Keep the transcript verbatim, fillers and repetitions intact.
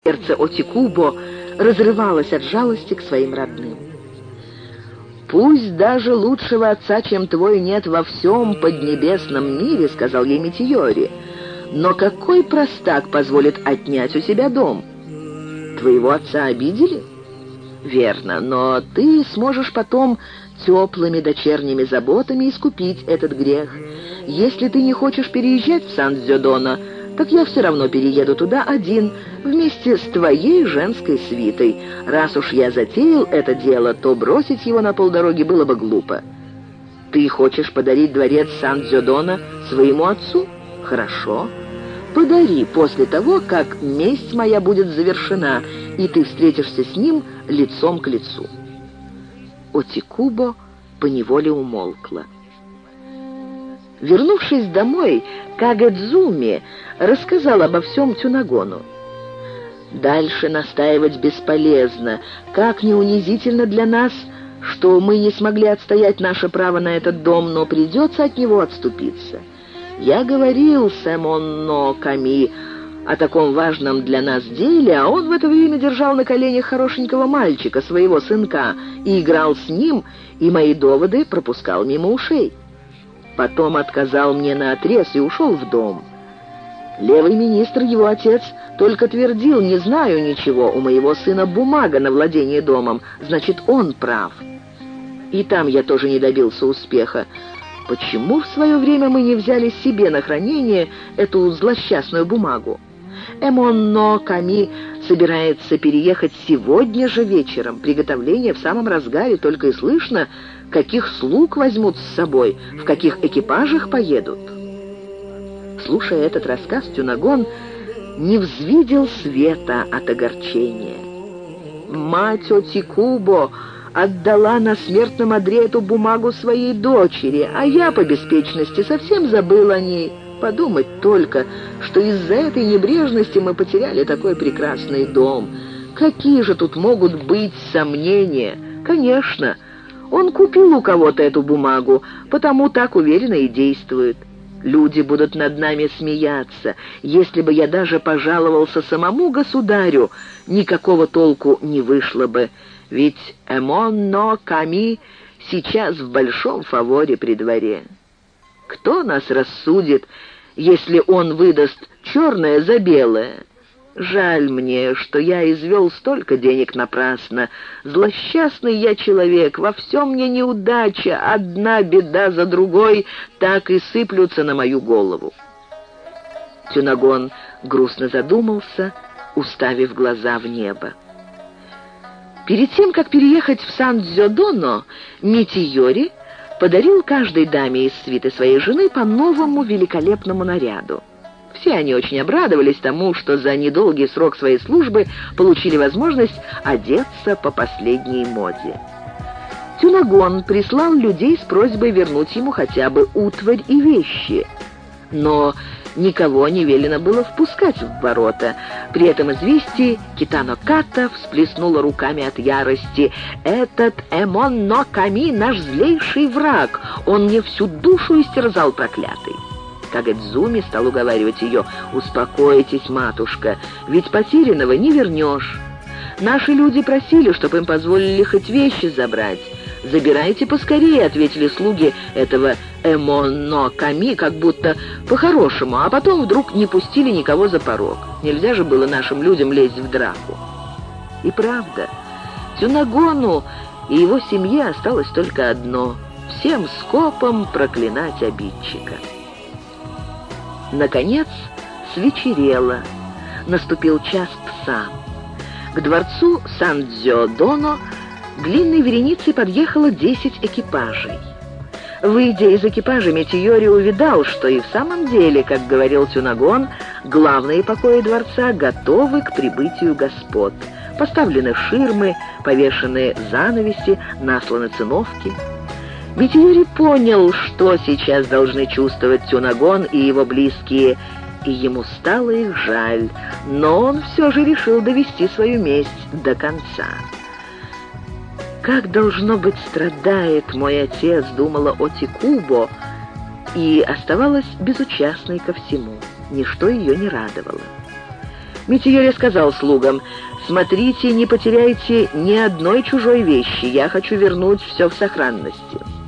Сердце Отикубо разрывалось от жалости к своим родным. «Пусть даже лучшего отца, чем твой, нет во всем поднебесном мире», — сказал ей Метиори, «но какой простак позволит отнять у себя дом? Твоего отца обидели? Верно, но ты сможешь потом теплыми дочерними заботами искупить этот грех. Если ты не хочешь переезжать в Сан-Дзёдоно, так я все равно перееду туда один, вместе с твоей женской свитой. Раз уж я затеял это дело, то бросить его на полдороги было бы глупо. Ты хочешь подарить дворец Сан-Дзёдоно своему отцу? Хорошо. Подари после того, как месть моя будет завершена, и ты встретишься с ним лицом к лицу». Отикубо поневоле умолкла. Вернувшись домой, Кагэдзуми рассказал обо всем Тюнагону. «Дальше настаивать бесполезно. Как ни унизительно для нас, что мы не смогли отстоять наше право на этот дом, но придется от него отступиться. Я говорил с Эмонно Ками о таком важном для нас деле, а он в это время держал на коленях хорошенького мальчика, своего сынка, и играл с ним, и мои доводы пропускал мимо ушей. Потом отказал мне наотрез и ушел в дом. Левый министр, его отец, только твердил: не знаю ничего, у моего сына бумага на владение домом, значит, он прав. И там я тоже не добился успеха. Почему в свое время мы не взяли себе на хранение эту злосчастную бумагу? Эмонно Ками собирается переехать сегодня же вечером. Приготовления в самом разгаре, только и слышно, каких слуг возьмут с собой, в каких экипажах поедут. Слушая этот рассказ, Тюнагон не взвидел света от огорчения. Мать Отикубо отдала на смертном одре эту бумагу своей дочери, а я по беспечности совсем забыл о ней. Подумать только, что из-за этой небрежности мы потеряли такой прекрасный дом. Какие же тут могут быть сомнения? Конечно, он купил у кого-то эту бумагу, потому так уверенно и действует. Люди будут над нами смеяться. Если бы я даже пожаловался самому государю, никакого толку не вышло бы. Ведь Эмонно Ками сейчас в большом фаворе при дворе. Кто нас рассудит, если он выдаст черное за белое? Жаль мне, что я извел столько денег напрасно. Злосчастный я человек, во всем мне неудача, одна беда за другой так и сыплются на мою голову». Тюнагон грустно задумался, уставив глаза в небо. Перед тем, как переехать в Сан-Дзёдоно, Метиори подарил каждой даме из свиты своей жены по новому великолепному наряду. Все они очень обрадовались тому, что за недолгий срок своей службы получили возможность одеться по последней моде. Тюнагон прислал людей с просьбой вернуть ему хотя бы утварь и вещи, но никого не велено было впускать в ворота. При этом известии Китано Ката всплеснула руками от ярости. «Этот Эмонно Ками наш злейший враг, он мне всю душу истерзал, проклятый». Кагэдзуми стал уговаривать ее: «Успокойтесь, матушка, ведь потерянного не вернешь. Наши люди просили, чтобы им позволили хоть вещи забрать. Забирайте поскорее», — ответили слуги этого Эмонно Ками, как будто по-хорошему, а потом вдруг не пустили никого за порог. Нельзя же было нашим людям лезть в драку. И правда, Тюнагону и его семье осталось только одно — всем скопом проклинать обидчика. Наконец свечерело, наступил час пса. К дворцу Сан-Дзёдоно длинной вереницей подъехало десять экипажей. Выйдя из экипажа, Метиори увидал, что и в самом деле, как говорил Тюнагон, главные покои дворца готовы к прибытию господ. Поставлены ширмы, повешены занавеси, насланы циновки. Метиори понял, что сейчас должны чувствовать Тюнагон и его близкие, и ему стало их жаль, но он все же решил довести свою месть до конца. «Как, должно быть, страдает мой отец», — думала Отикубо, и оставалась безучастной ко всему. Ничто ее не радовало. Метиёре сказал слугам: «Смотрите, не потеряйте ни одной чужой вещи, я хочу вернуть все в сохранности».